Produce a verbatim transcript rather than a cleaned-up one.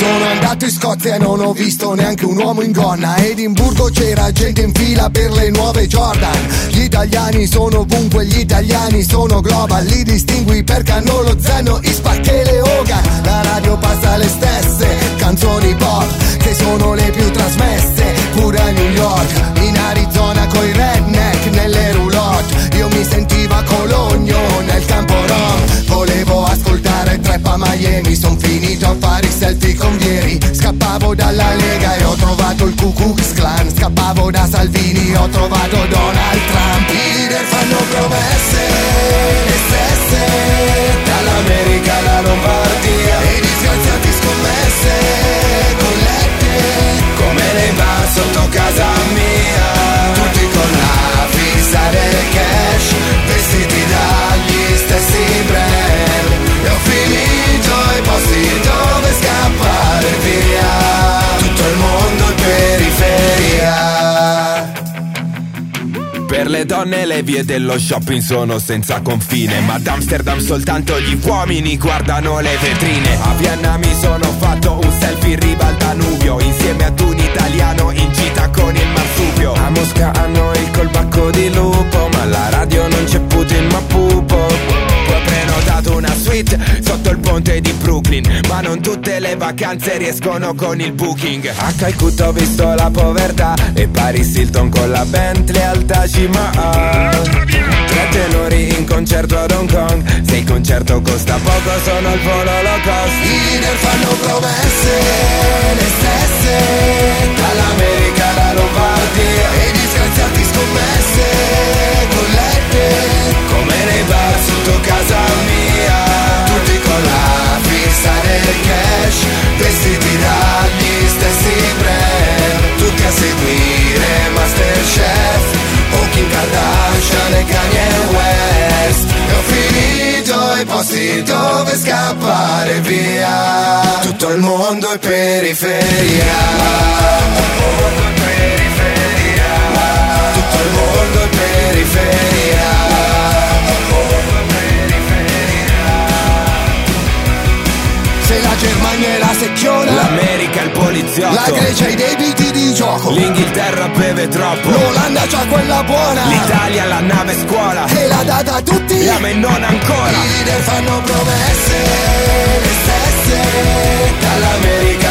Sono andato in Scozia e non ho visto neanche un uomo in gonna. A Edimburgo c'era gente in fila per le nuove Jordan. Gli italiani sono ovunque, gli italiani sono global. Li distingui perché hanno lo zaino, i spacche e le Hogan. La radio passa le stesse canzoni pop che sono le più trasmesse pure a New York. In Arizona coi redneck nelle roulotte. Io mi sentivo a Cologno nel campo rom. Volevo ascoltare trap a Miami. Son finito a fare i selfie con Vieri. Scappavo dalla Lega e ho trovato il Ku Klux Klan. Scappavo da Salvini, ho trovato Donald Trump. I leader fanno promesse, le stesse, dall'America alla Lombardia. E i disgraziati scommesse, collette, come nei bar sotto casa mia. Tutti con la fissa del cash, vestiti dagli stessi brand. E ho finito ai posti dove scappare via. Tutto il mondo è periferia. Per le donne le vie dello shopping sono senza confine, ma ad Amsterdam soltanto gli uomini guardano le vetrine. A Vienna mi sono fatto un selfie in riva al Danubio, insieme ad un italiano in gita con il marsupio. A Mosca hanno il colbacco di lupo, ma alla radio non c'è Putin ma pupo. Ho prenotato una suite sotto il ponte di Brooklyn, ma non tutte le vacanze riescono con il booking. A Calcutta ho visto la povertà e Paris Hilton con la Bentley al Taj Mahal. Tre tenori in concerto ad Hong Kong, se il concerto costa poco sono al volo low cost. I leader fanno promesse, le stesse, dall'America alla Lombardia. E i disgraziati scommesse, collette, come nei bar sotto casa mia. Tutti con la fissa del cash, vestiti dagli stessi brand. Tutti a seguire Masterchef o Kim Kardashian e Kanye West. E ho finito ai posti dove scappare via. Tutto il mondo è periferia. Tutto il mondo è periferia. Tutto il mondo è periferia. Se la Germania è la secchiona, l'America è il poliziotto, la Grecia i debiti di gioco, l'Inghilterra beve troppo, l'Olanda c'ha quella buona, l'Italia la nave scuola, che l'ha data a tutti, a me non ancora. I leader fanno promesse, le stesse, dall'America